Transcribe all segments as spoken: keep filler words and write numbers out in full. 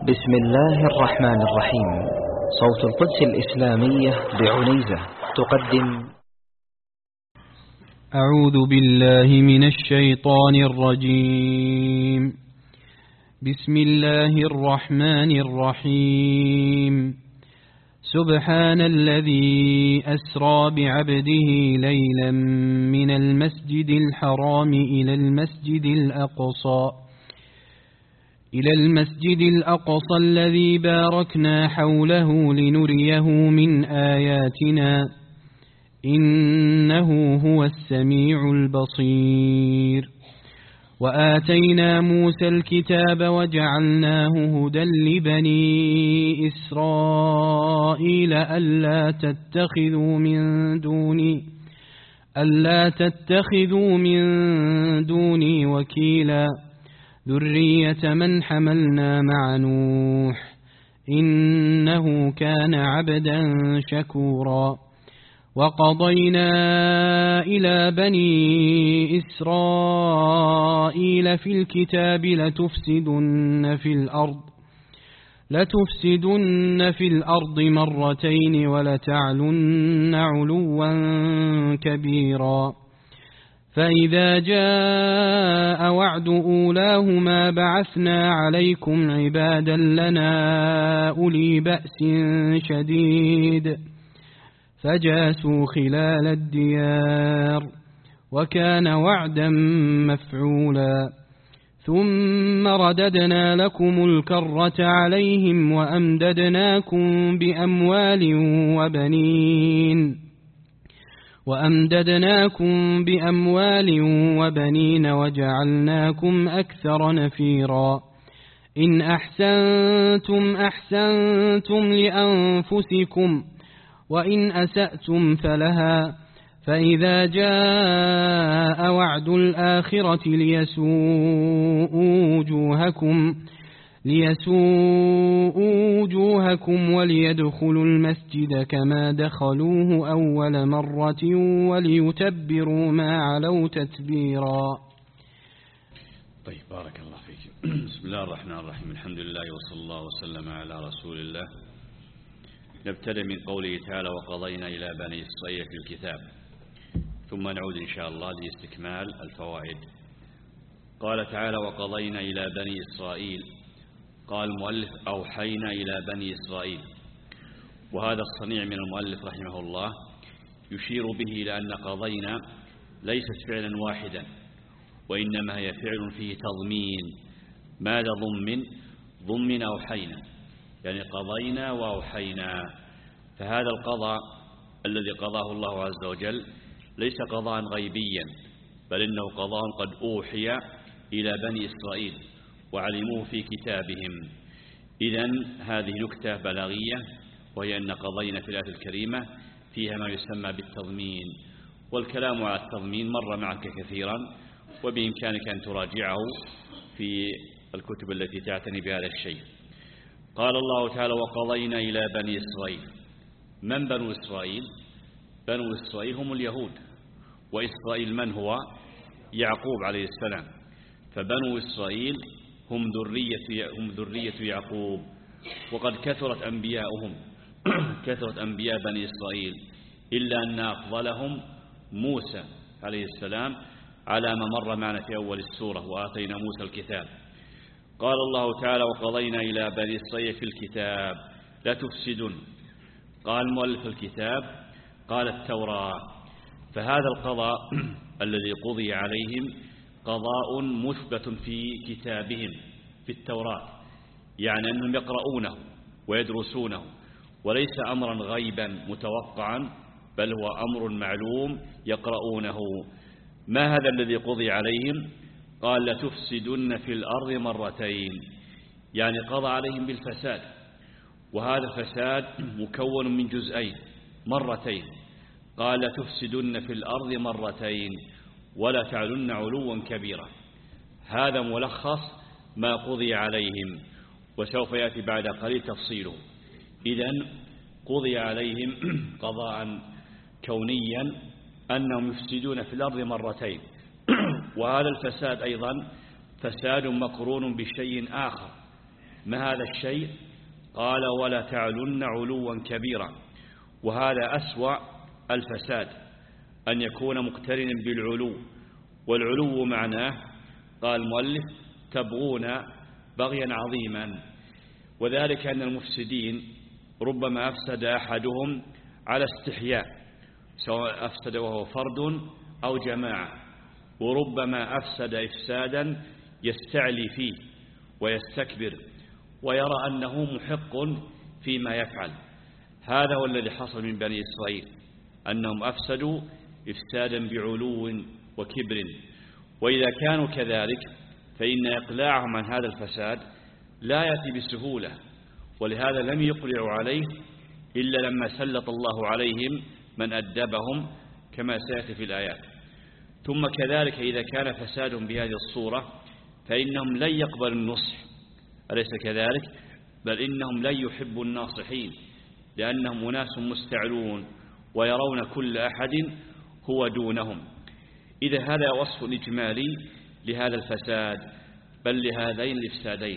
بسم الله الرحمن الرحيم. صوت القدس الإسلامية بعنيزة تقدم. أعوذ بالله من الشيطان الرجيم. بسم الله الرحمن الرحيم. سبحان الذي أسرى بعبده ليلا من المسجد الحرام إلى المسجد الأقصى إلى المسجد الأقصى الذي باركنا حوله لنريه من آياتنا إنه هو السميع البصير. وآتينا موسى الكتاب وجعلناه هدى لبني إسرائيل ألا تتخذوا من دوني ألا تتخذوا من دوني وكيلا ذرية من حملنا مع نوح إنه كان عبدا شكورا. وقضينا إلى بني إسرائيل في الكتاب لتفسدن في الأرض لتفسدن في الأرض مرتين ولتعلن علوا كبيرا. فإذا جاء وعد أولاهما بعثنا عليكم عبادا لنا أولي بأس شديد فجاسوا خلال الديار وكان وعدا مفعولا. ثم رددنا لكم الكرة عليهم وأمددناكم بأموال وبنين وأمددناكم بأموال وبنين وجعلناكم أكثر نفيرا. إن أحسنتم أحسنتم لأنفسكم وإن أسأتم فلها. فإذا جاء وعد الآخرة ليسوءوا وجوهكم ليسوءوا وجوهكم وليدخلوا المسجد كما دخلوه أول مرة وليتبروا ما علوا تتبيرا. طيب، بارك الله فيك. بسم الله الرحمن الرحيم. الحمد لله وصلى الله وسلم على رسول الله. نبتدئ من قوله تعالى وقضينا إلى بني إسرائيل في الكتاب، ثم نعود إن شاء الله لاستكمال الفوائد. قال تعالى وقضينا إلى بني إسرائيل، قال المؤلف أوحينا إلى بني إسرائيل. وهذا الصنيع من المؤلف رحمه الله يشير به إلى أن قضينا ليست فعلا واحدا، وإنما هي فعل فيه تضمين. ماذا ضمن؟ ضمن أوحينا، يعني قضينا وأوحينا. فهذا القضاء الذي قضاه الله عز وجل ليس قضاء غيبيا، بل إنه قضاء قد أوحي إلى بني إسرائيل وعلموه في كتابهم. إذن هذه نكتة بلاغية، وهي أن قضينا في الآية الكريمة فيها ما يسمى بالتضمين. والكلام على التضمين مر معك كثيرا، وبإمكانك أن تراجعه في الكتب التي تعتني بهذا الشيء. قال الله تعالى وقضينا إلى بني إسرائيل. من بنو إسرائيل؟ بنو إسرائيل هم اليهود، وإسرائيل من هو؟ يعقوب عليه السلام. فبنو إسرائيل هم ذرية هم ذرية يعقوب، وقد كثرت أنبياؤهم كثرت أنبياء بني إسرائيل، إلا أن أفضلهم موسى عليه السلام على ما مر معنا في أول السورة وآتينا موسى الكتاب. قال الله تعالى وقضينا إلى بني إسرائيل في الكتاب لا تفسدن. قال مؤلف الكتاب قال التوراة. فهذا القضاء الذي قضي عليهم قضاء مثبت في كتابهم في التوراة، يعني أنهم يقرؤونه ويدرسونه، وليس أمرا غيبا متوقعا، بل هو أمر معلوم يقرؤونه. ما هذا الذي قضي عليهم؟ قال لتفسدن في الأرض مرتين، يعني قضى عليهم بالفساد، وهذا الفساد مكون من جزئين مرتين. قال لتفسدن في الأرض مرتين ولا تعلن علوا كبيرا. هذا ملخص ما قضي عليهم، وسوف يأتي بعد قليل تفصيله. إذن قضي عليهم قضاء كونيا أنهم يفسدون في الأرض مرتين. وهذا الفساد أيضا فساد مقرون بشيء آخر، ما هذا الشيء؟ قال ولا تعلن علوا كبيرا. وهذا أسوأ الفساد، أن يكون مقترنا بالعلو. والعلو معناه قال المؤلف تبغون بغيا عظيما، وذلك أن المفسدين ربما أفسد أحدهم على استحياء، سواء أفسد وهو فرد أو جماعة، وربما أفسد إفسادا يستعلي فيه ويستكبر ويرى أنه محق فيما يفعل. هذا هو الذي حصل من بني إسرائيل، أنهم أفسدوا إفسادا بعلو وكبر. وإذا كانوا كذلك فإن إقلاعهم عن هذا الفساد لا يأتي بسهولة، ولهذا لم يقلعوا عليه إلا لما سلط الله عليهم من أدبهم كما سيأتي في الآيات. ثم كذلك إذا كان فسادهم بهذه الصورة فإنهم لن يقبلوا النصح، أليس كذلك؟ بل إنهم لن يحبوا الناصحين، لأنهم أناس مستعلون ويرون كل أحد هو دونهم. إذا هذا وصف إجمالي لهذا الفساد، بل لهذين الإفسادين،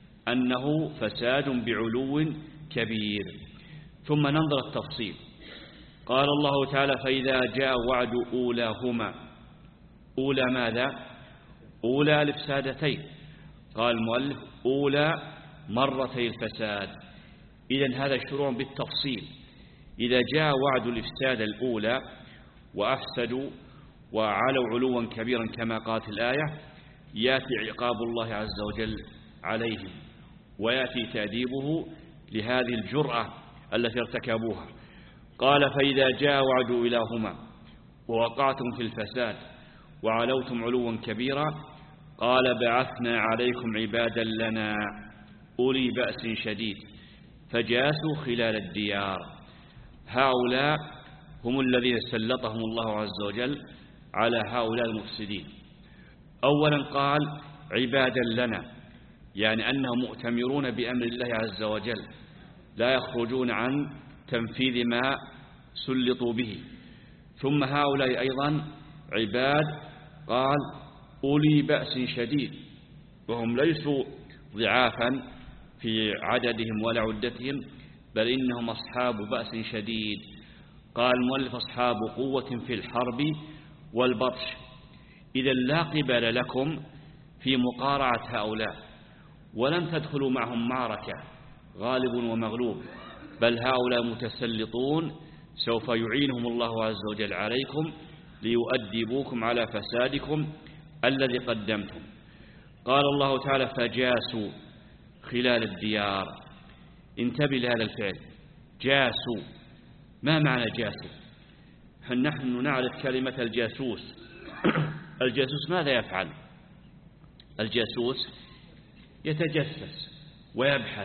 أنه فساد بعلو كبير. ثم ننظر التفصيل. قال الله تعالى فإذا جاء وعد أولاهما. أولى ماذا؟ أولى الإفسادتين. قال المؤلف أولى مرتي الفساد. إذن هذا شروع بالتفصيل. إذا جاء وعد الإفساد الأولى وأفسدوا وعلوا علوا كبيرا كما قالت الآية، يأتي عقاب الله عز وجل عليهم، ويأتي تأديبه لهذه الجرأة التي ارتكبوها. قال فإذا جاء وعد إلهما ووقعتم في الفساد وعلوتم علوا كبيرا، قال بعثنا عليكم عبادا لنا أولي بأس شديد فجاسوا خلال الديار. هؤلاء هم الذين سلطهم الله عز وجل على هؤلاء المفسدين. أولا قال عبادا لنا، يعني أنهم مؤتمرون بأمر الله عز وجل، لا يخرجون عن تنفيذ ما سلطوا به. ثم هؤلاء أيضا عباد قال أولي بأس شديد، وهم ليسوا ضعافا في عددهم ولا عدتهم، بل إنهم أصحاب بأس شديد. قال المؤلف أصحاب قوة في الحرب والبطش. إذا لا قبل لكم في مقارعة هؤلاء، ولم تدخلوا معهم معركة غالب ومغلوب، بل هؤلاء متسلطون سوف يعينهم الله عز وجل عليكم ليؤدبوكم على فسادكم الذي قدمتم. قال الله تعالى فجاسوا خلال الديار. انتبه لهذا الفعل جاسوا. ما معنى جاسوا؟ نحن نعرف كلمة الجاسوس. الجاسوس ماذا يفعل؟ الجاسوس يتجسس ويبحث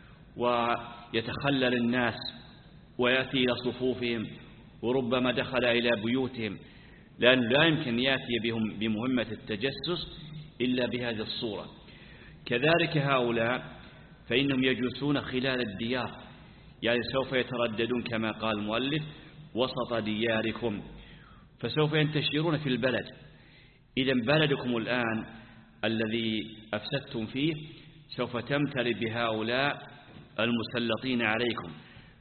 ويتخلل الناس ويأتي إلى صفوفهم، وربما دخل إلى بيوتهم، لأن لا يمكن يأتي بهم بمهمة التجسس إلا بهذه الصورة. كذلك هؤلاء فإنهم يجلسون خلال الديار، يعني سوف يترددون كما قال المؤلف وسط دياركم، فسوف ينتشرون في البلد. إذن بلدكم الآن الذي أفسدتم فيه سوف تمتلئ بهؤلاء المسلطين عليكم،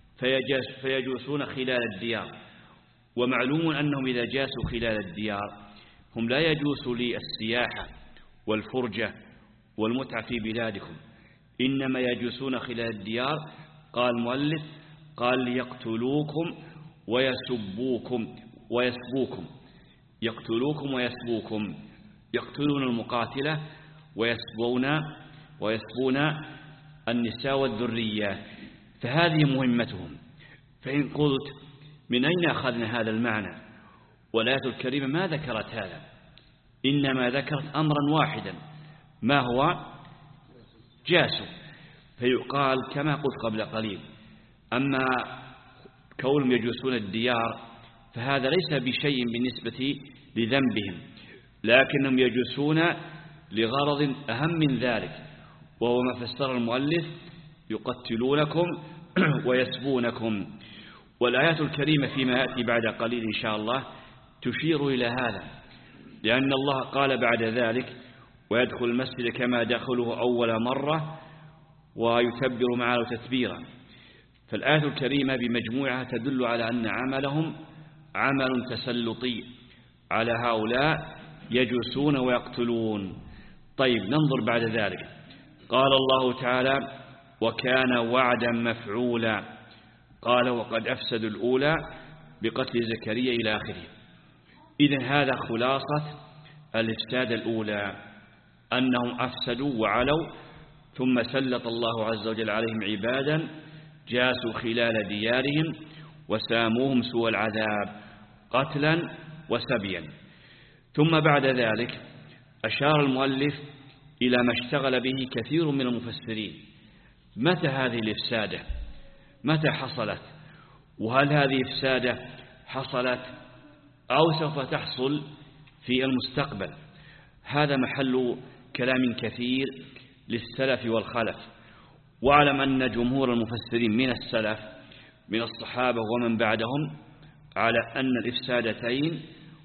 فيجلسون خلال الديار. ومعلوم أنهم إذا جاسوا خلال الديار هم لا يجوسوا للسياحة والفرجة والمتعة في بلادكم، إنما يجلسون خلال الديار. قال المؤلف قال ليقتلوكم ويسبوكم ويسبوكم يقتلوكم ويسبوكم يقتلون المقاتلة ويسبون ويسبون النساء والذريات، فهذه مهمتهم. فإن قلت من أين أخذنا هذا المعنى؟ والآية الكريمة ما ذكرت هذا، إنما ذكرت أمرا واحدا، ما هو؟ جاسوا. فيقال كما قلت قبل قليل، أما كونهم يجلسون الديار فهذا ليس بشيء بالنسبة لذنبهم، لكنهم يجلسون لغرض أهم من ذلك، وهو ما فسر المؤلف يقتلونكم ويسبونكم. والآيات الكريمة فيما يأتي بعد قليل إن شاء الله تشير إلى هذا، لأن الله قال بعد ذلك ويدخل المسجد كما دخله أول مرة ويتبر معه تتبيرا. فالآية الكريمة بمجموعها تدل على أن عملهم عمل تسلطي على هؤلاء يجوسون ويقتلون. طيب ننظر بعد ذلك. قال الله تعالى وكان وعدا مفعولا. قال وقد أفسدوا الأولى بقتل زكريا إلى آخره. إذن هذا خلاصة الإفساد الأولى، أنهم أفسدوا وعلوا، ثم سلط الله عز وجل عليهم عبادا جاسوا خلال ديارهم وساموهم سوء العذاب قتلا وسبيا. ثم بعد ذلك أشار المؤلف إلى ما اشتغل به كثير من المفسرين. متى هذه الإفسادة؟ متى حصلت؟ وهل هذه إفسادة حصلت أو سوف تحصل في المستقبل؟ هذا محل كلام كثير للسلف والخلف. واعلم أن جمهور المفسرين من السلف من الصحابة ومن بعدهم على أن الإفسادتين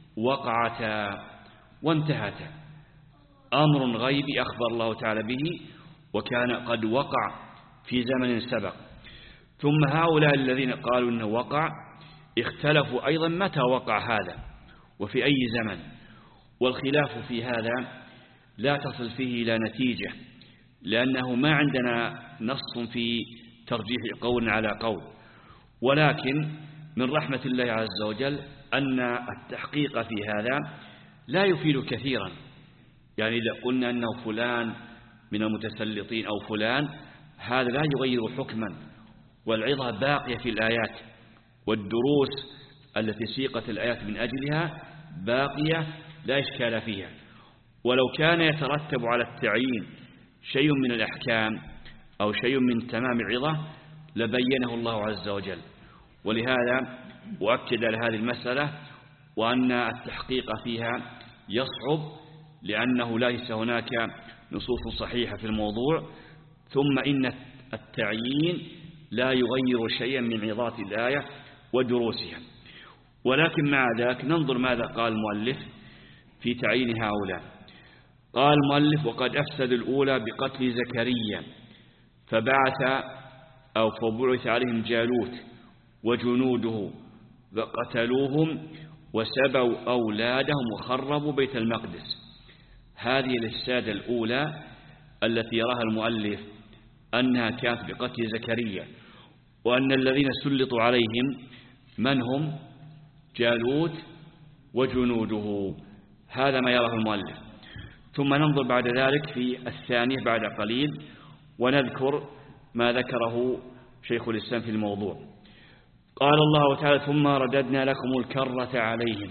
وقعتا وانتهتا، أمر غيبي أخبر الله تعالى به وكان قد وقع في زمن سبق. ثم هؤلاء الذين قالوا أنه وقع اختلفوا أيضا متى وقع هذا وفي أي زمن، والخلاف في هذا لا تصل فيه إلى نتيجة، لأنه ما عندنا نص في ترجيح قول على قول. ولكن من رحمة الله عز وجل أن التحقيق في هذا لا يفيد كثيرا. يعني إذا قلنا أنه فلان من المتسلطين أو فلان، هذا لا يغير حكما، والعظة باقية في الآيات، والدروس التي سيقت الآيات من أجلها باقية لا إشكال فيها. ولو كان يترتب على التعيين شيء من الأحكام أو شيء من تمام العظة لبينه الله عز وجل. ولهذا أؤكد على هذه المسألة، وأن التحقيق فيها يصعب لأنه ليس هناك نصوص صحيحة في الموضوع. ثم إن التعيين لا يغير شيئا من عظات الآية ودروسها. ولكن مع ذلك ننظر ماذا قال المؤلف في تعيين هؤلاء. قال المؤلف وقد أفسد الأولى بقتل زكريا فبعث أو فبعث عليهم جالوت وجنوده فقتلوهم وسبوا أولادهم وخربوا بيت المقدس. هذه الإفسادة الأولى التي يراها المؤلف أنها كانت بقتل زكريا، وأن الذين سلطوا عليهم من هم؟ جالوت وجنوده. هذا ما يراه المؤلف. ثم ننظر بعد ذلك في الثانية بعد قليل ونذكر ما ذكره شيخ الإسلام في الموضوع. قال الله تعالى ثم رددنا لكم الكرة عليهم.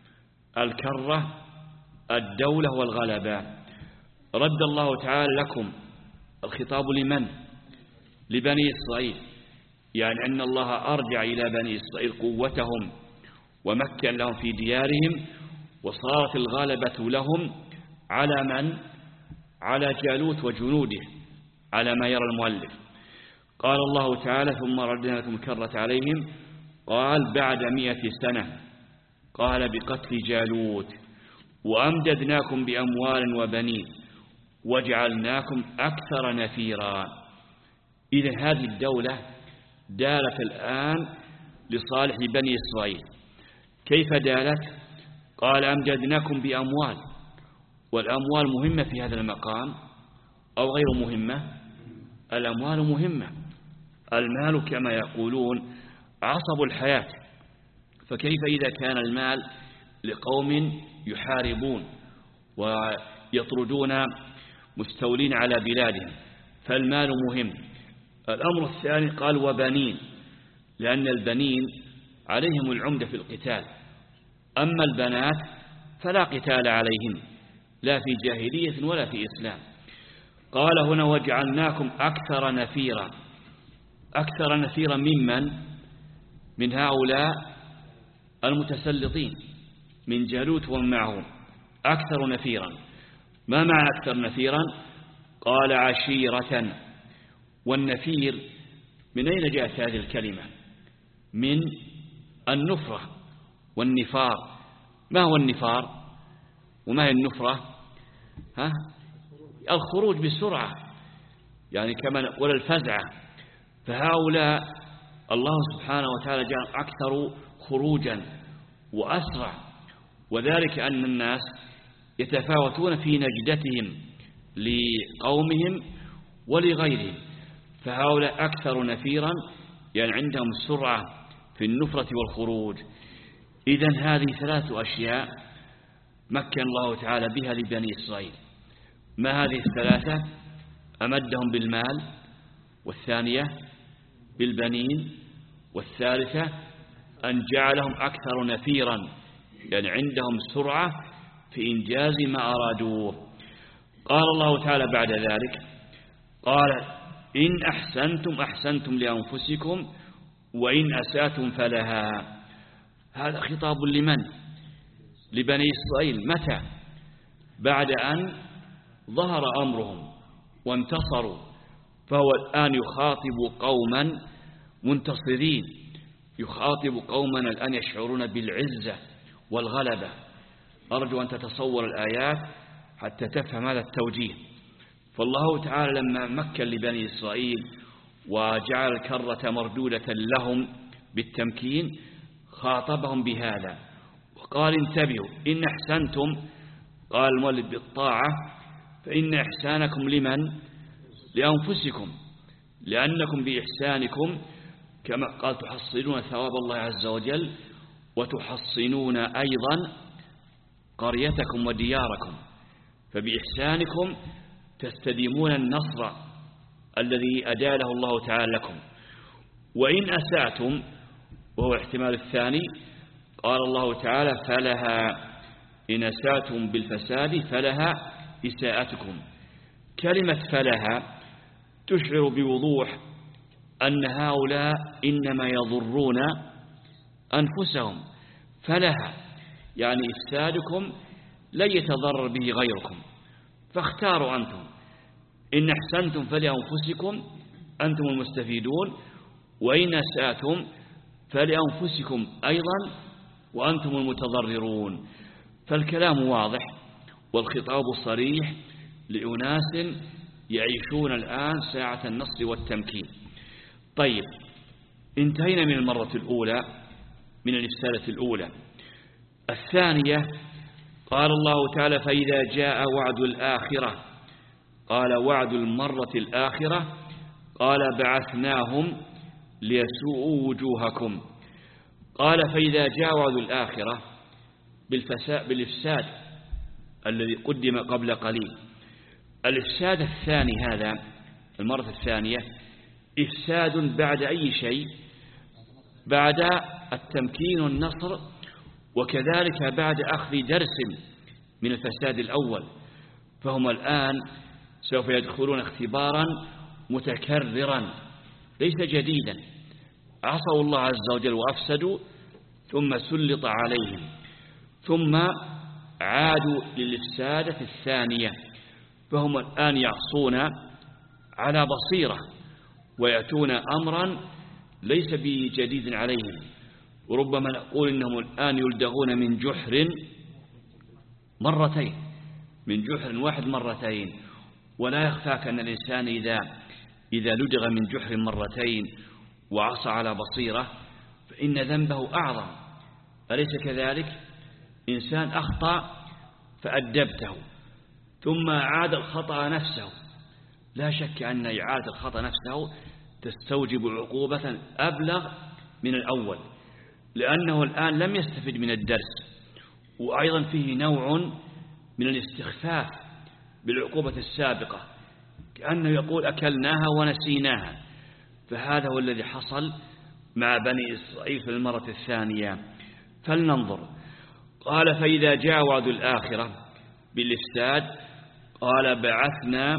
الكرة الدولة والغلبة. رد الله تعالى لكم، الخطاب لمن؟ لبني إسرائيل، يعني أن الله أرجع إلى بني إسرائيل قوتهم ومكن لهم في ديارهم، وصارت الغلبة لهم على من؟ على جالوت وجنوده على ما يرى المؤلف. قال الله تعالى ثم ردنا لكم الكرة عليهم. قال بعد مئة سنة. قال بقتل جالوت وأمددناكم بأموال وبنين وجعلناكم أكثر نفيرا. إذن هذه الدولة دالت الآن لصالح بني إسرائيل. كيف دالت؟ قال أمددناكم بأموال، والأموال مهمة في هذا المقام أو غير مهمة؟ الأموال مهمة. المال كما يقولون عصب الحياة، فكيف إذا كان المال لقوم يحاربون ويطردون مستولين على بلادهم، فالمال مهم. الأمر الثاني قال وبنين، لأن البنين عليهم العمدة في القتال، أما البنات فلا قتال عليهم لا في جاهلية ولا في إسلام. قال هنا وجعلناكم أكثر نفيرا. أكثر نفيرا ممن؟ من هؤلاء المتسلطين من جالوت ومن معهم، أكثر نفيرا. ما معنى أكثر نفيرا؟ قال عشيرة. والنفير من أين جاءت هذه الكلمة؟ من النفرة والنفار. ما هو النفار وما هي النفرة؟ ها؟ الخروج بسرعة، يعني كما نقول الفزعة. فهؤلاء الله سبحانه وتعالى جعل أكثر خروجا وأسرع، وذلك أن الناس يتفاوتون في نجدتهم لقومهم ولغيرهم، فهؤلاء أكثر نفيرا، يعني عندهم السرعة في النفرة والخروج. إذن هذه ثلاث أشياء مكن الله تعالى بها لبني إسرائيل. ما هذه الثلاثة؟ أمدهم بالمال، والثانية بالبنين، والثالثة أن جعلهم أكثر نفيرا، يعني عندهم سرعة في إنجاز ما أرادوه. قال الله تعالى بعد ذلك، قال إن أحسنتم أحسنتم لأنفسكم وإن أسأتم فلها. هذا خطاب لمن؟ لبني إسرائيل. متى؟ بعد أن ظهر أمرهم وانتصروا، فهو الآن يخاطب قوما منتصرين، يخاطب قوما الآن يشعرون بالعزة والغلبة. أرجو أن تتصور الآيات حتى تفهم هذا التوجيه. فالله تعالى لما مكن لبني إسرائيل وجعل الكرة مردودة لهم بالتمكين خاطبهم بهذا وقال انتبهوا إن أحسنتم، قال المؤلف بالطاعة، فإن إحسانكم لمن؟ لأنفسكم، لأنكم بإحسانكم كما قال تحصلون ثواب الله عز وجل وتحصنون أيضا قريتكم ودياركم، فبإحسانكم تستديمون النصر الذي أداله الله تعالى لكم. وإن أسأتم، وهو احتمال الثاني، قال الله تعالى فلها، إن أسأتم بالفساد فلها إساءتكم. كلمة فلها تشعر بوضوح أن هؤلاء إنما يضرون أنفسهم. فلها يعني إفسادكم لن يتضرر به غيركم، فاختاروا أنتم. إن أحسنتم فلأنفسكم أنتم المستفيدون، وإن أسأتم فلأنفسكم أيضا وأنتم المتضررون. فالكلام واضح والخطاب صريح لأناس يعيشون الآن ساعة النصر والتمكين. طيب، انتهينا من المرة الأولى من الرسالة الأولى. الثانية قال الله تعالى فإذا جاء وعد الآخرة، قال وعد المرة الآخرة، قال بعثناهم ليسوءوا وجوهكم. قال فإذا جاء وعد الآخرة بالإفساد الذي قدم قبل قليل. الإفساد الثاني هذا المرة الثانية إفساد بعد أي شيء؟ بعد التمكين والنصر، وكذلك بعد أخذ درس من الفساد الأول. فهم الآن سوف يدخلون اختبارا متكررا ليس جديدا. عصوا الله عز وجل وأفسدوا، ثم سلط عليهم، ثم عادوا للإفسادة الثانية. فهم الآن يعصون على بصيرة ويأتون أمرا ليس بجديد عليهم. وربما نقول إنهم الآن يلدغون من جحر مرتين، من جحر واحد مرتين. ولا يخفاك أن الإنسان إذا إذا لدغ من جحر مرتين وعصى على بصيرة فإن ذنبه أعظم، أليس كذلك؟ إنسان أخطأ فأدبته ثم عاد الخطأ نفسه، لا شك أن إعادة الخطأ نفسه تستوجب عقوبة أبلغ من الأول، لأنه الآن لم يستفد من الدرس. وأيضا فيه نوع من الاستخفاف بالعقوبة السابقة، كأنه يقول أكلناها ونسيناها. فهذا هو الذي حصل مع بني إسرائيل في المرة الثانية. فلننظر. قال فإذا جاء وعد الآخرة بالإفساد، قال بعثنا،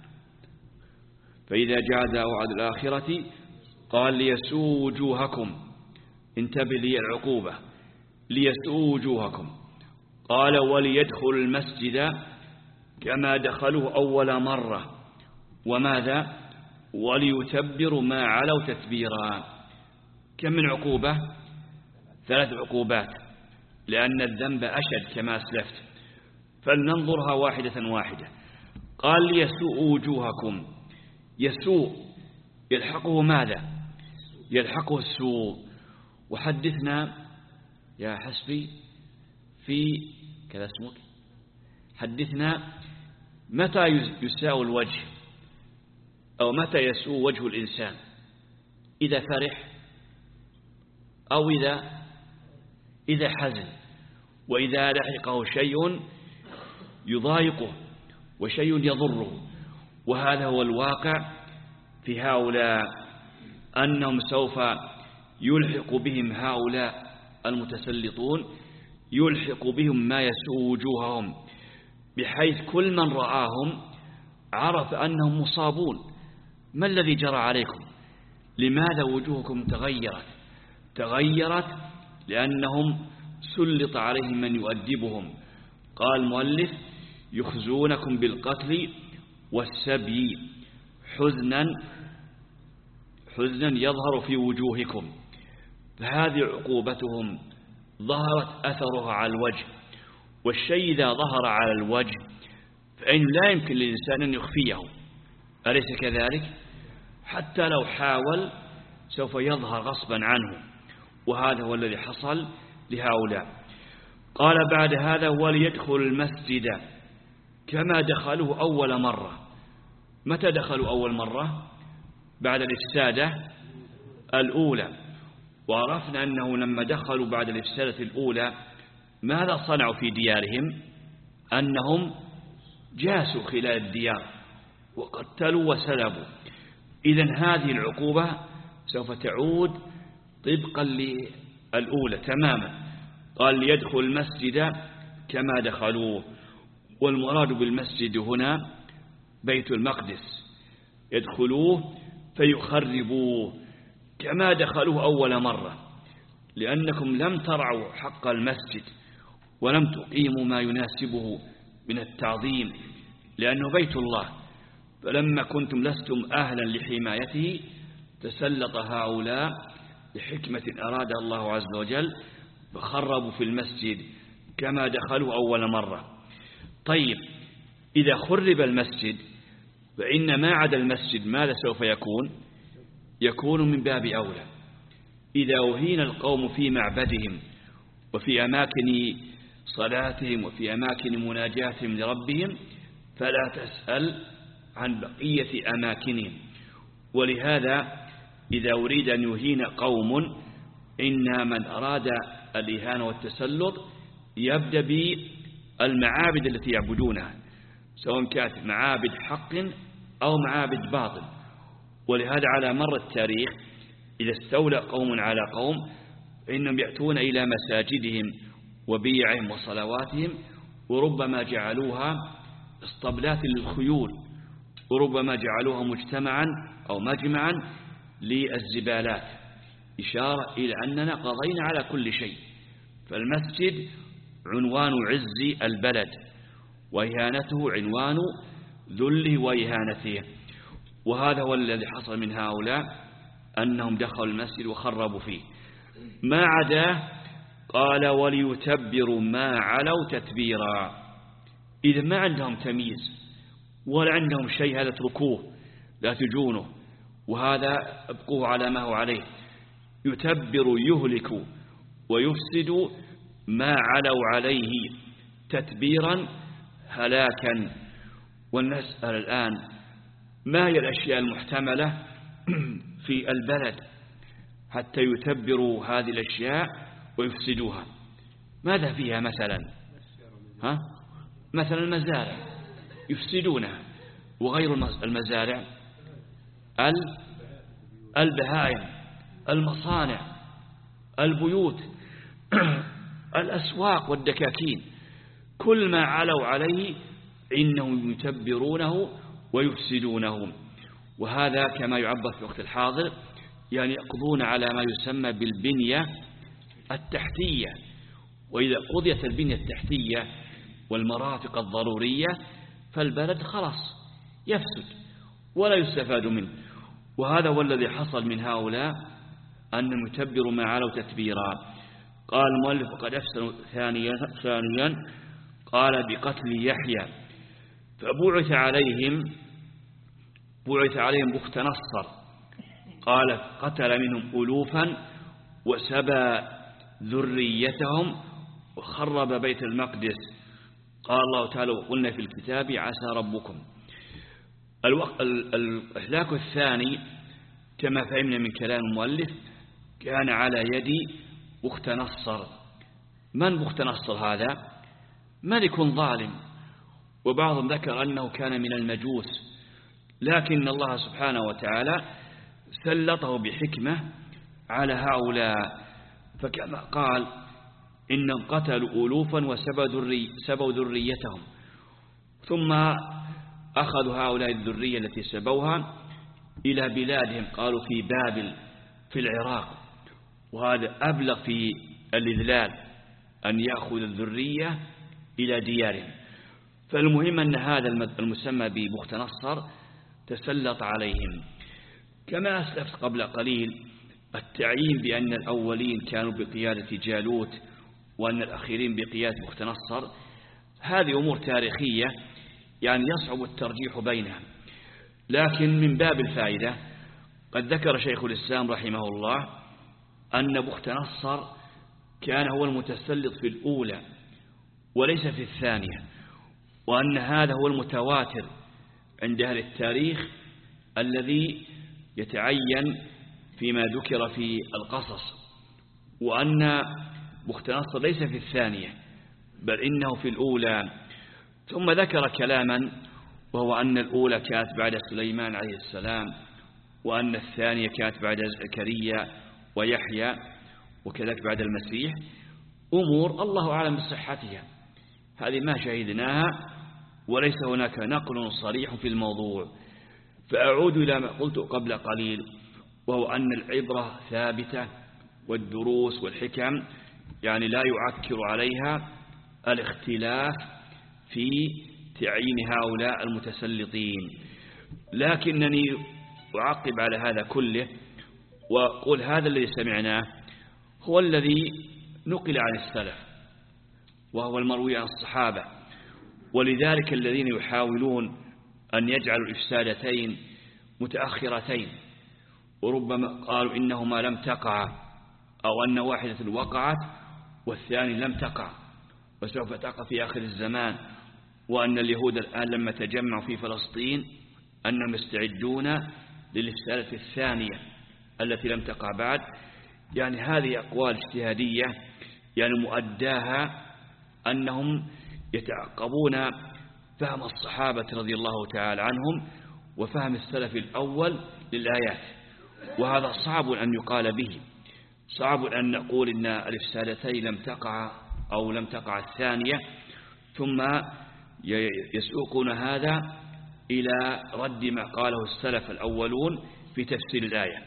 فإذا جاء وعد الآخرة قال ليسوءوا وجوهكم، انتبه لي العقوبة، ليسوءوا وجوهكم. قال وليدخلوا المسجد كما دخلوه أول مرة، وماذا؟ وليتبروا ما علوا تتبيرا. كم من عقوبة؟ ثلاث عقوبات، لأن الذنب أشد كما أسلفت. فلننظرها واحدة واحدة. قال ليسوءوا وجوهكم، يسوء يلحقه ماذا؟ يلحقه السوء. وحدثنا يا حسبي في كذا اسمك، حدثنا متى يساء الوجه أو متى يسوء وجه الإنسان؟ إذا فرح أو إذا إذا حزن، وإذا لحقه شيء يضايقه وشيء يضره. وهذا هو الواقع في هؤلاء، أنهم سوف يلحق بهم هؤلاء المتسلطون، يلحق بهم ما يسوء وجوههم، بحيث كل من رآهم عرف أنهم مصابون. ما الذي جرى عليكم؟ لماذا وجوهكم تغيرت؟ تغيرت لأنهم سلط عليهم من يؤدبهم. قال المؤلف: يخزونكم بالقتل والسبي حزنا حزنا يظهر في وجوهكم. فهذه عقوبتهم ظهرت أثرها على الوجه، والشيء إذا ظهر على الوجه فإنه لا يمكن للإنسان أن يخفيه، أليس كذلك؟ حتى لو حاول سوف يظهر غصبا عنه، وهذا هو الذي حصل لهؤلاء. قال بعد هذا: وليدخل المسجد كما دخلوه أول مرة. متى دخلوا أول مرة؟ بعد الإفسادة الأولى. وعرفنا أنه لما دخلوا بعد الإفسادة الأولى ماذا صنعوا في ديارهم؟ أنهم جاسوا خلال الديار وقتلوا وسلبوا. إذن هذه العقوبة سوف تعود طبقا للأولى تماما. قال: ليدخل المسجد كما دخلوه. والمراد بالمسجد هنا بيت المقدس، يدخلوه فيخربوه كما دخلوه أول مرة، لأنكم لم ترعوا حق المسجد ولم تقيموا ما يناسبه من التعظيم، لأنه بيت الله. فلما كنتم لستم أهلا لحمايته تسلط هؤلاء لحكمة أرادها الله عز وجل فخربوا في المسجد كما دخلوا أول مرة. طيب، إذا خرب المسجد فإن ما عدا المسجد ماذا سوف يكون؟ يكون من باب أولى. إذا أهين القوم في معبدهم وفي أماكن صلاتهم وفي أماكن مناجاتهم لربهم فلا تسأل عن بقية أماكنهم. ولهذا إذا أريد أن يهين قوم، إن من أراد الإهانة والتسلط يبدأ بالمعابد التي يعبدونها، سواء كانت معابد حق أو معابد باطل. ولهذا على مر التاريخ إذا استولى قوم على قوم فإنهم يأتون إلى مساجدهم وبيعهم وصلواتهم، وربما جعلوها اسطبلات للخيول، وربما جعلوها مجتمعا أو مجمعا للزبالات، إشارة إلى أننا قضينا على كل شيء. فالمسجد عنوان عز البلد، وإهانته عنوان ذله وإهانته. وهذا هو الذي حصل من هؤلاء، أنهم دخلوا المسجد وخربوا فيه. ما عداه قال: وليتبروا ما علوا تتبيرا. إذا ما عندهم تمييز ولا عندهم شيء، هذا اتركوه لا تجونه، وهذا ابقوه على ما هو عليه. يتبر يهلك ويفسد ما علوا عليه تتبيرا هلاكا. ونسأل الآن: ما هي الأشياء المحتملة في البلد حتى يتبروا هذه الأشياء ويفسدوها؟ ماذا فيها مثلا؟ ها؟ مثلا المزارع يفسدونها، وغير المزارع البهائم، المصانع، البيوت، الأسواق والدكاكين، كل ما علوا عليه إنهم يتبرونه ويفسدونه. وهذا كما يعبر في وقت الحاضر يعني يقضون على ما يسمى بالبنية التحتية. وإذا قضيت البنية التحتية والمرافق الضرورية فالبلد خلاص يفسد ولا يستفاد منه. وهذا هو الذي حصل من هؤلاء، أنهم يتبروا ما علوا تتبيرا. قال المؤلف: قد أفسدوا ثانيا, ثانيا قال: بقتل يحيى. فبعث عليهم بعث عليهم بخت نصر قال قتل منهم ألوفا وسبى ذريتهم وخرب بيت المقدس. قال الله تعالى وقلنا في الكتاب عسى ربكم. الإهلاك الثاني كما فهمنا من كلام المؤلف كان على يد بخت نصر. من بخت نصر هذا؟ ملك ظالم، وبعضهم ذكر أنه كان من المجوس، لكن الله سبحانه وتعالى سلطه بحكمة على هؤلاء، فكما قال إنهم قتلوا ألوفا وسبوا ذريتهم، ثم أخذوا هؤلاء الذرية التي سبوها إلى بلادهم، قالوا في بابل في العراق، وهذا أبلغ في الإذلال أن يأخذ الذرية إلى ديارهم. فالمهم أن هذا المسمى ببخت نصر تسلط عليهم. كما أسلفت قبل قليل التعيين بأن الأولين كانوا بقيادة جالوت وأن الأخيرين بقيادة بخت نصر، هذه أمور تاريخية يعني يصعب الترجيح بينها، لكن من باب الفائدة قد ذكر شيخ الإسلام رحمه الله أن بخت نصر كان هو المتسلط في الأولى وليس في الثانية، وأن هذا هو المتواتر عند أهل التاريخ الذي يتعين فيما ذكر في القصص، وأن بخت نصر ليس في الثانية بل إنه في الأولى. ثم ذكر كلاما وهو أن الأولى كانت بعد سليمان عليه السلام، وأن الثانية كانت بعد زكريا ويحيى وكذلك بعد المسيح، أمور الله أعلم بصحتها، هذه ما شهدناها وليس هناك نقل صريح في الموضوع. فأعود إلى ما قلت قبل قليل، وهو أن العبرة ثابتة والدروس والحكم يعني لا يعكر عليها الاختلاف في تعيين هؤلاء المتسلطين. لكنني أعقب على هذا كله وأقول هذا الذي سمعناه هو الذي نقل عن السلف وهو المروي عن الصحابة، ولذلك الذين يحاولون أن يجعلوا الإفسادتين متأخرتين وربما قالوا إنهما لم تقع أو أن واحدة وقعت والثاني لم تقع وسوف تقع في آخر الزمان، وأن اليهود الآن لما تجمعوا في فلسطين أنهم يستعدون للإفسادة الثانية التي لم تقع بعد. يعني هذه أقوال اجتهادية يعني مؤداها أنهم يتعقبون فهم الصحابة رضي الله تعالى عنهم وفهم السلف الأول للآيات، وهذا صعب أن يقال به، صعب أن نقول إن الإفسادتين لم تقع أو لم تقع الثانية ثم يسوقون هذا إلى رد ما قاله السلف الأولون في تفسير الآية.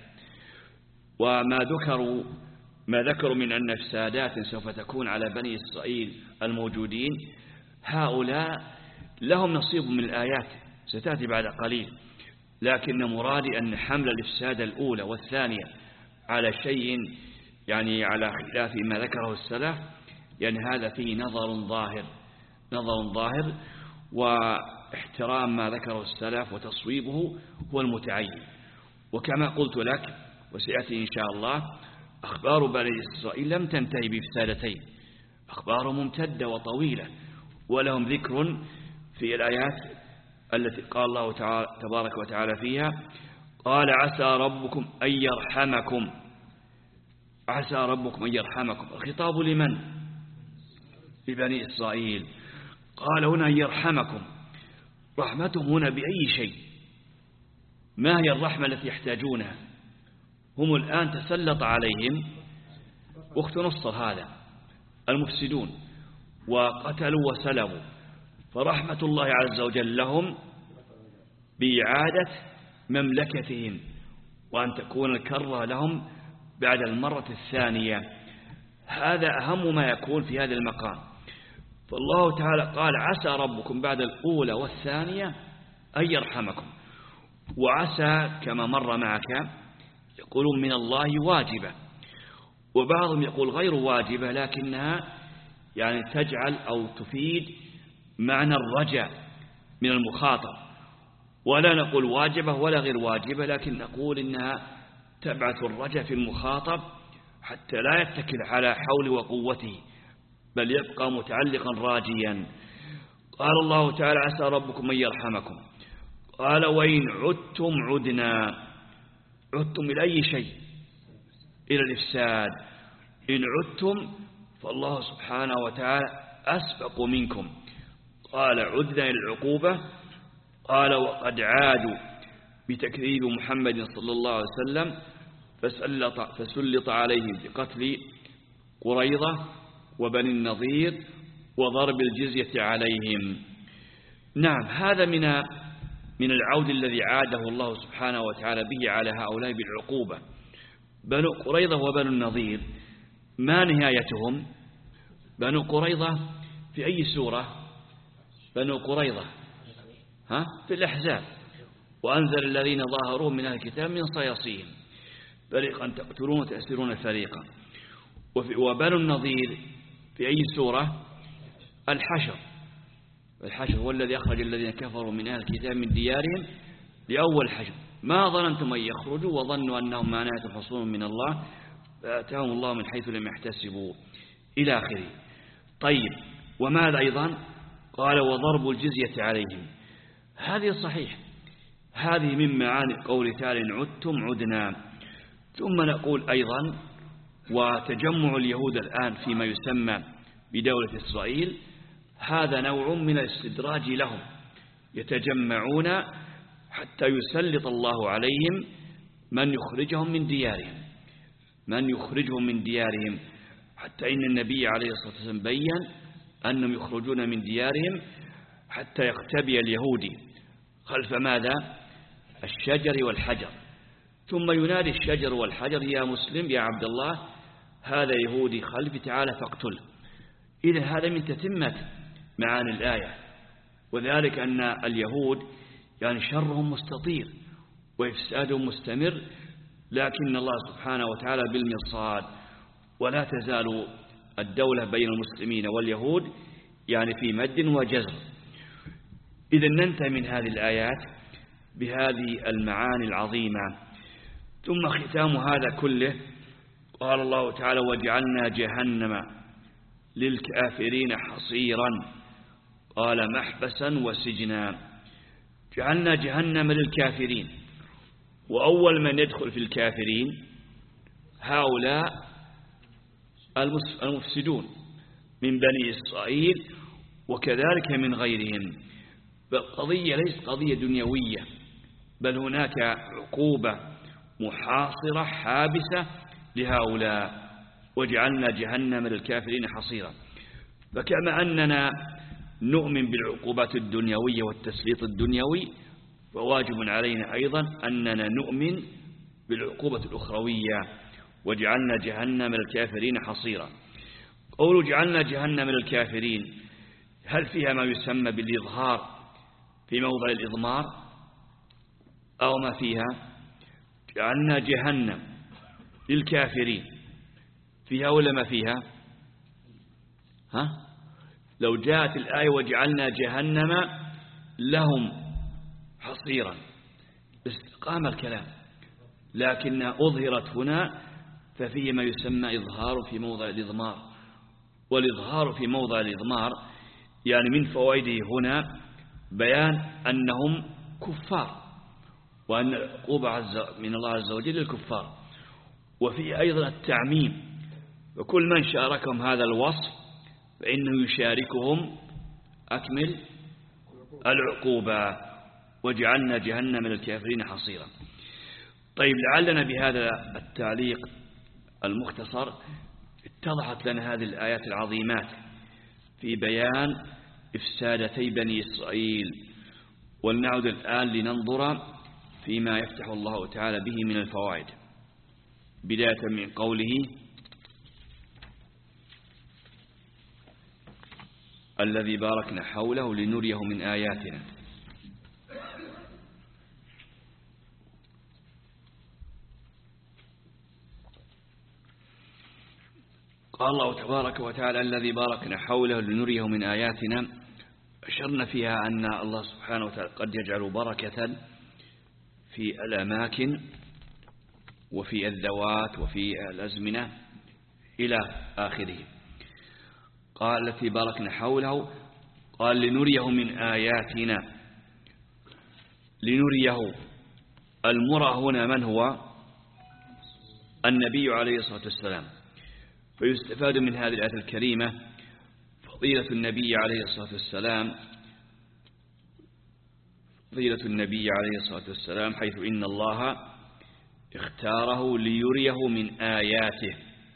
وما ذكروا ما ذكروا من أن إفسادات سوف تكون على بني إسرائيل الموجودين، هؤلاء لهم نصيب من الآيات ستأتي بعد قليل، لكن مرادي أن حمل الإفساد الأولى والثانية على شيء يعني على خلاف ما ذكره السلف، يعني هذا فيه نظر ظاهر نظر ظاهر واحترام ما ذكره السلف وتصويبه هو المتعين. وكما قلت لك وسيأتي إن شاء الله أخبار بني إسرائيل لم تنتهي بإفسادتين، أخبار ممتدة وطويلة، ولهم ذكر في الآيات التي قال الله تعالى تبارك وتعالى فيها قال عسى ربكم أن يرحمكم. عسى ربكم أن يرحمكم، الخطاب لمن؟ لبني إسرائيل. قال هنا أن يرحمكم، رحمتهم هنا بأي شيء؟ ما هي الرحمة التي يحتاجونها؟ هم الآن تسلط عليهم بخت نصر هذا المفسدون وقتلوا وسلبوا، فرحمة الله عز وجل لهم بإعادة مملكتهم وأن تكون الكرة لهم بعد المرة الثانية، هذا أهم ما يكون في هذا المقام. فالله تعالى قال عسى ربكم بعد الأولى والثانية أن يرحمكم، وعسى كما مر معك يقولون من الله واجبة، وبعضهم يقول غير واجبة لكنها يعني تجعل أو تفيد معنى الرجاء من المخاطر، ولا نقول واجبة ولا غير واجبة، لكن نقول إنها تبعث الرجاء في المخاطب حتى لا يتكل على حول وقوته، بل يبقى متعلقا راجيا. قال الله تعالى: عسى ربكم أن يرحمكم. قال: وإن عدتم عدنا. عدتم إلى أي شيء؟ إلى الإفساد. إن عدتم فالله سبحانه وتعالى أسبق منكم. قال: عدنا إلى العقوبة. قال: وقد عادوا بتكذيب محمد صلى الله عليه وسلم فسلط, فسلط عليهم بقتل قريظة وبني النضير وضرب الجزية عليهم. نعم، هذا من من العود الذي عاده الله سبحانه وتعالى به على هؤلاء بالعقوبة. بنو قريظة وبنو النضير ما نهايتهم؟ بنو قريظة في أي سورة؟ بنو قريظة ها؟ في الأحزاب. وأنزل الذين ظاهروهم من أهل الكتاب من صياصيهم فريقا تقتلون وتأسرون فريقا. وبنو النضير في أي سورة؟ الحشر. الحشر هو الذي أخرج الذين كفروا من أهل الكتاب من ديارهم لأول حشر ما ظننتم أن يخرجوا وظنوا أنهم مانعتهم حصون من الله فأتاهم الله من حيث لم يحتسبوا إلى آخره. طيب، وماذا أيضا؟ قال: وضرب الجزية عليهم. هذه صحيح، هذه من معاني قول تعالى: إن عدتم عدنا. ثم نقول أيضا: وتجمع اليهود الآن فيما يسمى بدولة إسرائيل هذا نوع من الاستدراج لهم، يتجمعون حتى يسلط الله عليهم من يخرجهم من ديارهم من يخرجهم من ديارهم حتى إن النبي عليه الصلاة والسلام بيّن أنهم يخرجون من ديارهم حتى يختبئ اليهودي خلف ماذا؟ الشجر والحجر، ثم ينادي الشجر والحجر: يا مسلم يا عبد الله، هذا يهودي خلف، تعالى فاقتله. إذن هذا من تتمة معاني الآية، وذلك أن اليهود يعني شرهم مستطير وإفسادهم مستمر، لكن الله سبحانه وتعالى بالمرصاد، ولا تزال الدولة بين المسلمين واليهود يعني في مد وجزر. إذن ننتهي من هذه الآيات بهذه المعاني العظيمة. ثم ختام هذا كله قال الله تعالى: وجعلنا جهنم للكافرين حصيرا. قال: محبسا وسجنا. جعلنا جهنم للكافرين، وأول من يدخل في الكافرين هؤلاء المفسدون من بني إسرائيل وكذلك من غيرهم. فالقضية ليست قضية دنيوية، بل هناك عقوبة محاصرة حابسة لهؤلاء. وجعلنا جهنم للكافرين حصيرا. فكما أننا نؤمن بالعقوبات الدنيوية والتسليط الدنيوي، فواجب علينا أيضا أننا نؤمن بالعقوبة الأخروية. وجعلنا جهنم للكافرين حصيرا. قولوا جعلنا جهنم للكافرين، هل فيها ما يسمى بالإظهار في موضع الإضمار أو ما فيها؟ جعلنا جهنم للكافرين فيها ولا ما فيها؟ ها؟ لو جاءت الآية وجعلنا جهنم لهم حصيرا استقام الكلام، لكنها أظهرت هنا ففيه ما يسمى إظهار في موضع الإضمار. والإظهار في موضع الإضمار يعني من فوائده هنا بيان أنهم كفار، وأن العقوبة من الله عز وجل للكفار. وفيه أيضا التعميم، وكل من شاركهم هذا الوصف فإنه يشاركهم أكمل العقوبة. وجعلنا جهنم للكافرين حصيرا. طيب، لعلنا بهذا التعليق المختصر اتضحت لنا هذه الآيات العظيمات في بيان إفسادتي بني إسرائيل. ولنعود الآن لننظر فيما يفتح الله تعالى به من الفوائد، بداية من قوله: الذي باركنا حوله لنريه من آياتنا. قال الله تبارك وتعالى: الذي باركنا حوله لنريه من آياتنا. أشرنا فيها أن الله سبحانه وتعالى قد يجعل بركة في الأماكن وفي الذوات وفي الأزمنة إلى آخره. قال التي باركنا حوله، قال لنريه من آياتنا. لنريه، المرى هنا من هو؟ النبي عليه الصلاة والسلام. فيستفاد من هذه الآية الكريمة فضيلة النبي عليه الصلاة والسلام فضيلة النبي عليه الصلاة والسلام حيث إن الله اختاره ليريه من آياته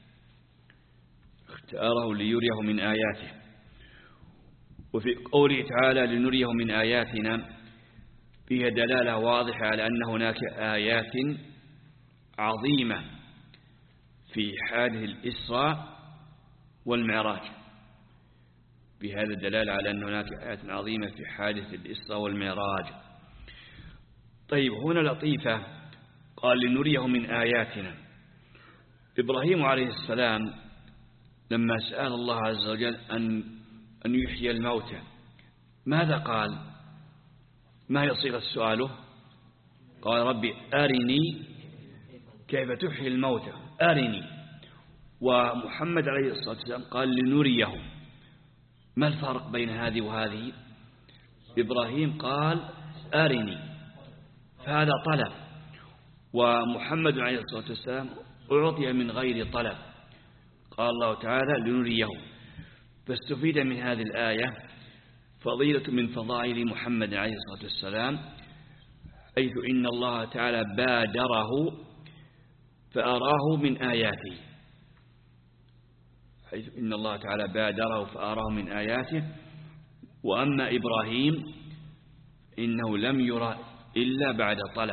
اختاره ليريه من آياته. وفي قوله تعالى لنريه من آياتنا فيها دلالة واضحة على أن هناك آيات عظيمة في حادث الإسراء والمعراج. بهذا الدلالة على أن هناك آيات عظيمة في حادث الإسراء والمعراج. طيب، هنا لطيفة، قال لنريه من آياتنا. إبراهيم عليه السلام لما سأل الله عز وجل أن أن يحيي الموتى ماذا قال؟ ما هي صيغة سؤاله؟ قال ربي أرني كيف تحيي الموتى أرني. ومحمد عليه الصلاة والسلام قال لنريه. ما الفرق بين هذه وهذه؟ إبراهيم قال أرني فهذا طلب، ومحمد عليه الصلاة والسلام أعطي من غير طلب. قال الله تعالى لنريه. فاستفيد من هذه الآية فضيلة من فضائل محمد عليه الصلاة والسلام حيث إن الله تعالى بادره فأراه من آياته حيث إن الله تعالى بادره فأراه من آياته. وأما إبراهيم إنه لم يرى إلا بعد طلب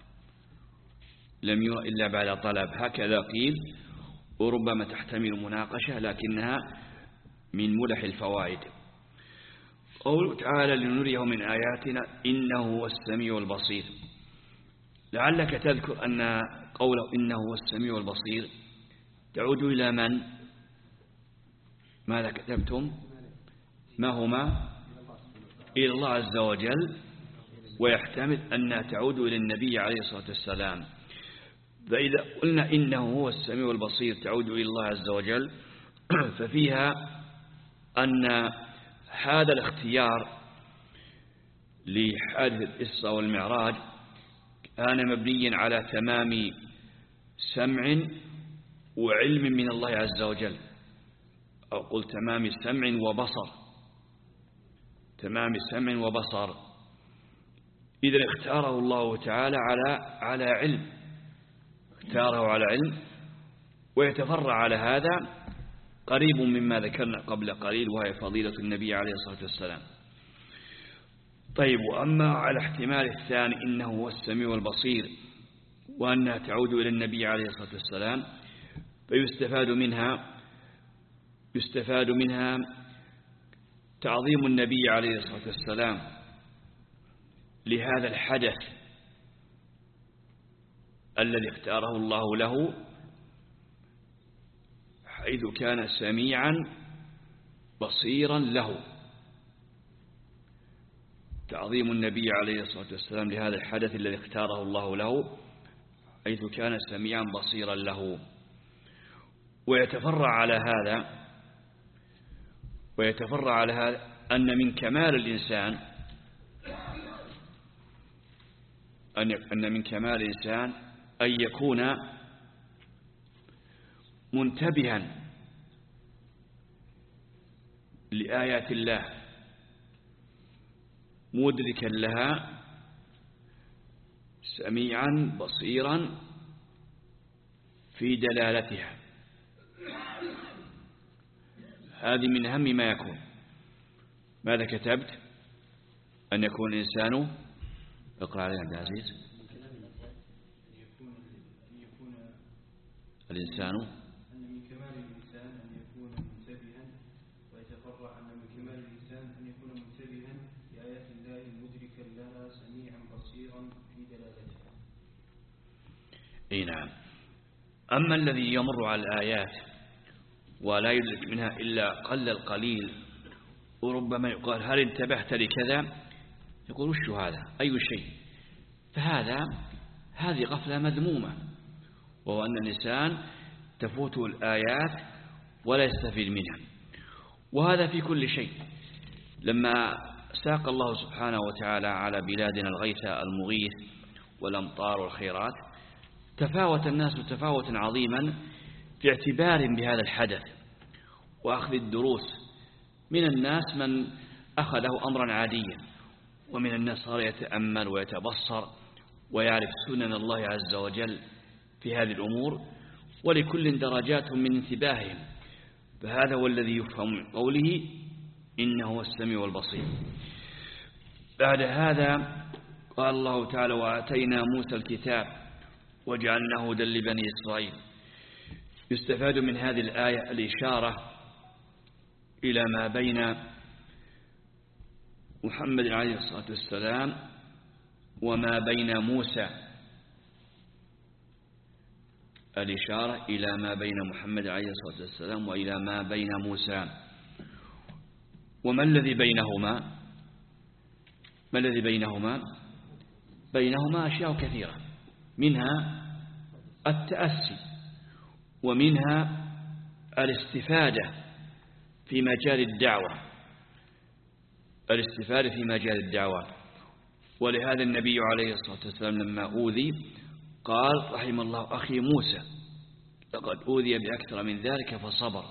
لم يرى إلا بعد طلب هكذا قيل، وربما تحتمل مناقشة لكنها من ملح الفوائد. قوله تعالى لنريه من آياتنا إنه هو السميع البصير. لعلك تذكر أن قوله إنه هو السميع البصير تعود إلى من؟ ماذا كتبتم؟ ما هما؟ إلى الله عز وجل، ويحتمل أنها تعود إلى النبي عليه الصلاة والسلام. فإذا قلنا إنه هو السميع البصير تعود إلى الله عز وجل ففيها أن هذا الاختيار لحادث الإسراء والمعراج كان مبنيا على تمام سمع وعلم من الله عز وجل، أو قل تمام سمع وبصر تمام سمع وبصر إذا اختاره الله تعالى على على علم اختاره على علم. ويتفرع على هذا قريب مما ذكرنا قبل قليل وهي فضيلة النبي عليه الصلاة والسلام. طيب، وأما على احتمال الثاني إنه هو السميع البصير وأنها تعود إلى النبي عليه الصلاة والسلام فيستفاد منها يستفاد منها تعظيم النبي عليه الصلاة والسلام لهذا الحدث الذي اختاره الله له حيث كان سميعا بصيرا له. تعظيم النبي عليه الصلاة والسلام لهذا الحدث الذي اختاره الله له حيث كان سميعا بصيرا له. ويتفرع على هذا ويتفرع على هذا أن من كمال الإنسان أن من كمال الإنسان أن يكون منتبها لآيات الله مدركا لها سميعا بصيرا في دلالتها. هذه من أهم ما يكون. ماذا كتبت؟ أن يكون الإنسان اقرأ عليه عبد العزيز الإنسان أن من كمال الإنسان أن يكون منتبها، ويتفرع أن من كمال الإنسان أن يكون منتبها لآيات الله مدركا لها سميعا بصيرا في دلالتها. أي نعم. أما الذي يمر على الآيات ولا يدرك منها إلا قل القليل وربما يقال هل انتبهت لكذا؟ يقول وش هذا؟ أي شيء؟ فهذا هذه غفلة مذمومة، وهو أن الإنسان تفوته الآيات ولا يستفيد منها. وهذا في كل شيء. لما ساق الله سبحانه وتعالى على بلادنا الغيث المغيث والأمطار والخيرات، تفاوت الناس تفاوتا عظيما في اعتبار بهذا الحدث وأخذ الدروس. من الناس من أخذه أمرا عاديا، ومن الناس صار يتأمل ويتبصر ويعرف سنن الله عز وجل في هذه الأمور، ولكل درجات من انتباههم. فهذا هو الذي يفهم من قوله إنه هو السميع البصير. بعد هذا قال الله تعالى وآتينا موسى الكتاب وجعلناه هدى لبني إسرائيل. يستفاد من هذه الآية الإشارة إلى ما بين محمد عليه الصلاة والسلام وما بين موسى، الإشارة إلى ما بين محمد عليه الصلاة والسلام وإلى ما بين موسى. وما الذي بينهما؟ ما الذي بينهما؟ بينهما أشياء كثيرة، منها التأسي، ومنها الاستفادة في مجال الدعوة، الاستفادة في مجال الدعوة. ولهذا النبي عليه الصلاة والسلام لما أوذي قال رحم الله أخي موسى لقد أوذي بأكثر من ذلك فصبر.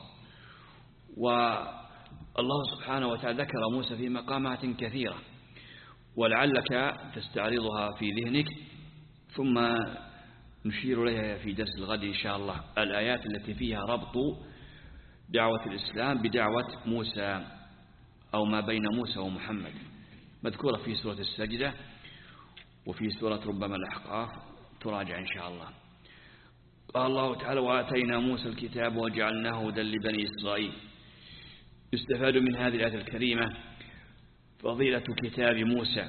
والله سبحانه وتعالى ذكر موسى في مقامات كثيرة، ولعلك تستعرضها في ذهنك ثم نشير إليها في درس الغد إن شاء الله، الآيات التي فيها ربط دعوة الإسلام بدعوة موسى أو ما بين موسى ومحمد، مذكورة في سورة السجدة وفي سورة ربما الأحقاف، تراجع إن شاء الله. قال الله تعالى وآتينا موسى الكتاب وجعلناه هدى لبني إسرائيل. يستفاد من هذه الآية الكريمة فضيلة كتاب موسى،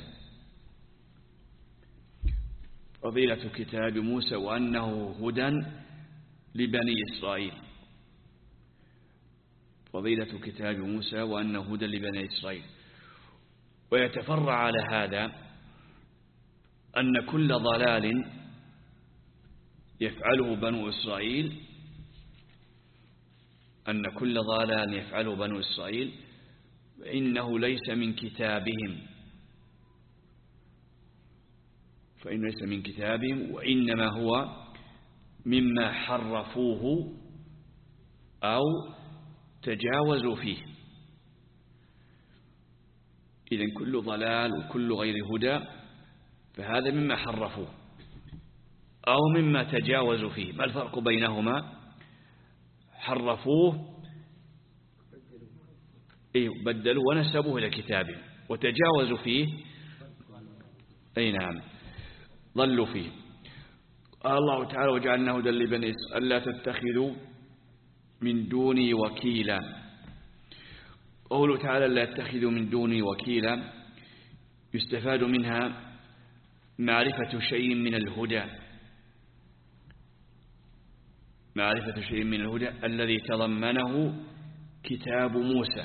فضيلة كتاب موسى وأنه هدى لبني إسرائيل. فضيلة كتاب موسى وأنه هدى لبني إسرائيل. ويتفرع على هذا أن كل ضلال يفعله بنو إسرائيل أن كل ضلال يفعله بنو إسرائيل فإنه ليس من كتابهم فإنه ليس من كتابهم وإنما هو مما حرفوه أو تجاوزوا فيه. إذن كل ضلال وكل غير هدى فهذا مما حرفوه أو مما تجاوزوا فيه. ما الفرق بينهما؟ حرفوه أي بدلوا ونسبوه إلى كتابه، وتجاوزوا فيه أي نعم ضلوا فيه. قال الله تعالى وجعلناه هدى لبني إسرائيل ألا تتخذوا من دوني وكيلا. قوله تعالى لا تتخذوا من دوني وكيلا يستفاد منها معرفة شيء من الهدى، معرفة شيء من الهدى الذي تضمنه كتاب موسى،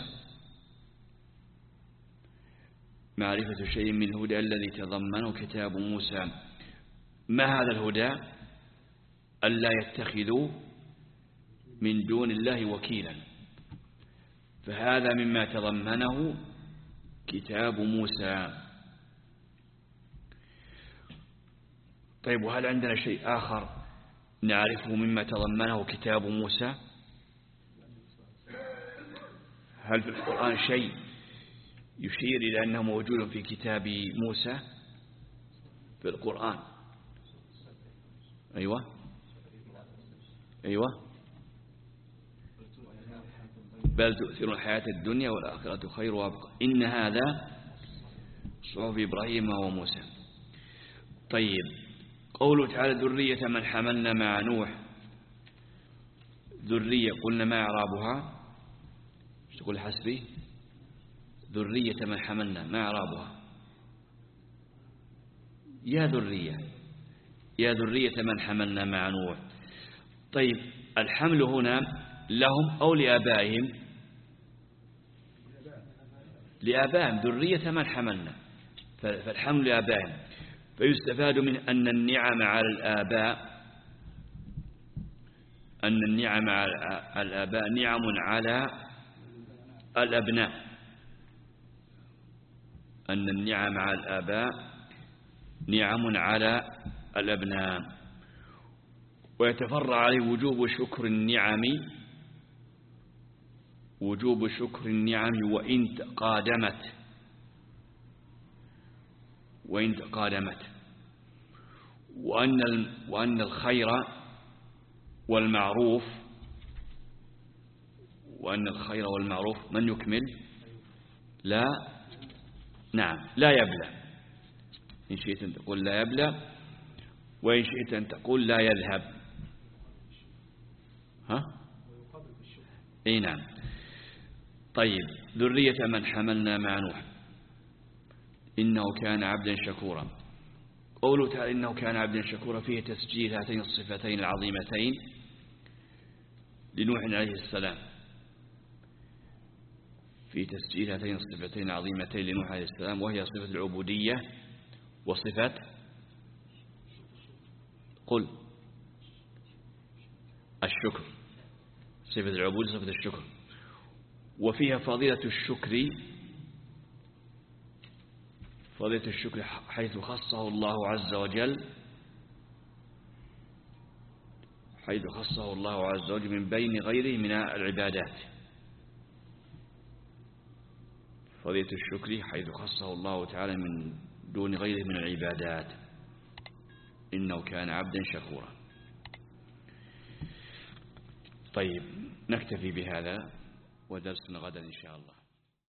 معرفة شيء من الهدى الذي تضمنه كتاب موسى. ما هذا الهدى؟ ألا يتخذوا من دون الله وكيلا، فهذا مما تضمنه كتاب موسى. طيب وهل عندنا شيء آخر نعرفه مما تضمنه كتاب موسى؟ هل في القرآن شيء يشير إلى أنه موجود في كتاب موسى في القرآن؟ أيوة أيوة بل تؤثرون الحياة الدنيا والآخرة خير وأبقى إن هذا صحف إبراهيم وموسى. طيب قوله تعالى ذرية من حملنا مع نوح، ذرية قلنا ما إعرابها؟ ايش تقول حسبي؟ ذرية من حملنا ما إعرابها؟ يا ذرية يا ذرية من حملنا مع نوح. طيب الحمل هنا لهم أو لآبائهم؟ لآبائهم ذرية من حملنا، فالحمل لآبائهم. فيستفاد من أن النعم على الآباء أن النعم على الآباء نعم على الأبناء أن النعم على الآباء نعم على الأبناء. ويتفرع عليه وجوب شكر النعم وجوب شكر النعم وإن تقادمت وإن تقادمت وأن وأن الخير والمعروف وأن الخير والمعروف من يكمل لا نعم لا يبلى. إن شئت أن تقول لا يبلى، وإن شئت أن تقول لا يذهب. ها؟ أي نعم. طيب، ذرية من حملنا مع نوح إنه كان عبدا شكورا. قوله تعالى إنه كان عبدا شكورا فيه تسجيل هاتين الصفتين العظيمتين لنوح عليه السلام في تسجيل هاتين الصفتين العظيمتين لنوح عليه السلام، وهي صفة العبودية وصفة قل الشكر. صفة العبودية صفة الشكر، وفيها فضيلة الشكر فضيلة الشكر حيث خصه الله عز وجل حيث خصه الله عز وجل من بين غيره من العبادات. فضيلة الشكر حيث خصه الله تعالى من دون غيره من العبادات. إنه كان عبدا شكورا. طيب، نكتفي بهذا ودرسنا غدا إن شاء الله.